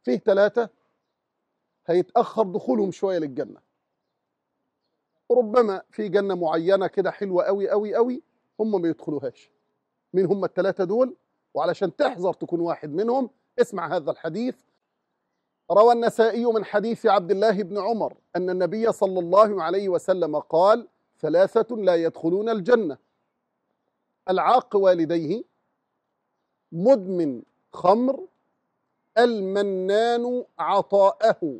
فيه 3 هيتأخر دخولهم شوية للجنة. ربما في جنة معينة كده حلوة قوي قوي قوي هم ما يدخلوهاش. مين هم ال3 دول؟ وعلشان تحذر تكون واحد منهم اسمع هذا الحديث. روى النسائي من حديث عبد الله بن عمر أن النبي صلى الله عليه وسلم قال: 3 لا يدخلون الجنة: العاق والديه، مدمن خمر، المنان عطاءه.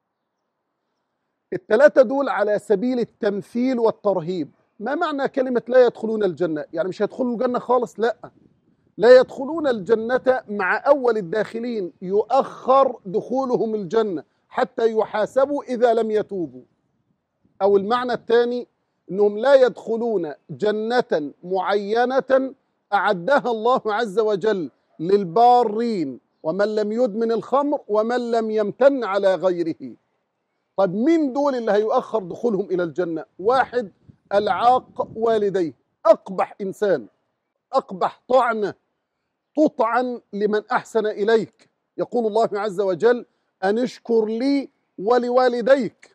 ال3 دول على سبيل التمثيل والترهيب. ما معنى كلمة لا يدخلون الجنة؟ يعني مش هيدخلوا الجنة خالص؟ لا يدخلون الجنة مع أول الداخلين، يؤخر دخولهم الجنة حتى يحاسبوا إذا لم يتوبوا. أو المعنى الثاني أنهم لا يدخلون جنة معينة أعدها الله عز وجل للبارين، ومن لم يدمن الخمر ومن لم يمتن على غيره. طيب مين دول اللي هيؤخر دخولهم إلى الجنة؟ 1 العاق والديه، أقبح إنسان، أقبح طعنة تطعن لمن أحسن إليك. يقول الله عز وجل: أن اشكر لي ولوالديك.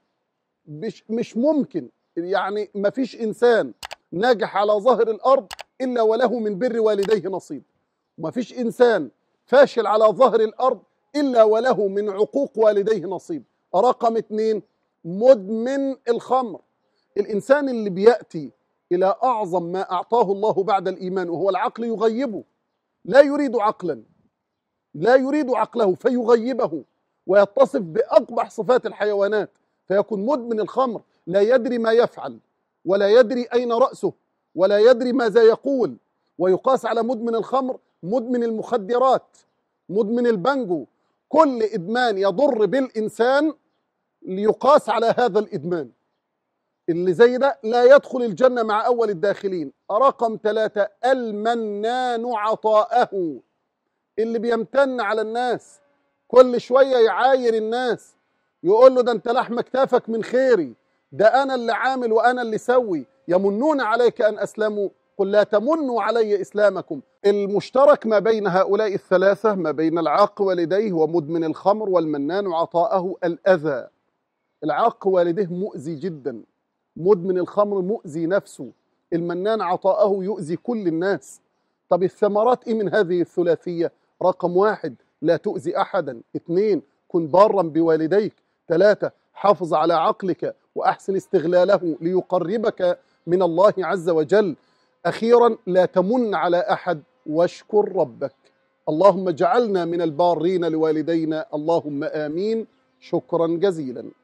مش ممكن، يعني ما فيش إنسان ناجح على ظهر الأرض إلا وله من بر والديه نصيب، وما فيش إنسان فاشل على ظهر الأرض إلا وله من عقوق والديه نصيب. رقم 2 مدمن الخمر. الإنسان اللي بيأتي إلى أعظم ما أعطاه الله بعد الإيمان وهو العقل يغيبه، لا يريد عقلا، لا يريد عقله فيغيبه، ويتصف بأقبح صفات الحيوانات، فيكون مدمن الخمر لا يدري ما يفعل، ولا يدري أين رأسه، ولا يدري ماذا يقول. ويقاس على مدمن الخمر مدمن المخدرات، مدمن البنجو. كل إدمان يضر بالإنسان ليقاس على هذا الإدمان. اللي زي ده لا يدخل الجنة مع أول الداخلين. رقم 3 المنان عطاءه، اللي بيمتن على الناس، كل شوية يعاير الناس، يقول له: ده أنت لحم كتافك من خيري، ده أنا اللي عامل وأنا اللي سوي، يمنون عليك أن أسلموا قل لا تمنوا علي إسلامكم. المشترك ما بين هؤلاء ال3، ما بين العاق والديه ومدمن الخمر والمنان عطاءه، الأذى. العاق والديه مؤذي جدا، مدمن الخمر مؤذي نفسه، المنان عطاءه يؤذي كل الناس. طب الثمرات إيه من هذه الثلاثية؟ رقم 1 لا تؤذي أحدا، 2 كن بارا بوالديك، 3 حافظ على عقلك وأحسن استغلاله ليقربك من الله عز وجل، أخيرا لا تمن على أحد واشكر ربك. اللهم اجعلنا من البارين لوالدينا، اللهم آمين. شكرا جزيلا.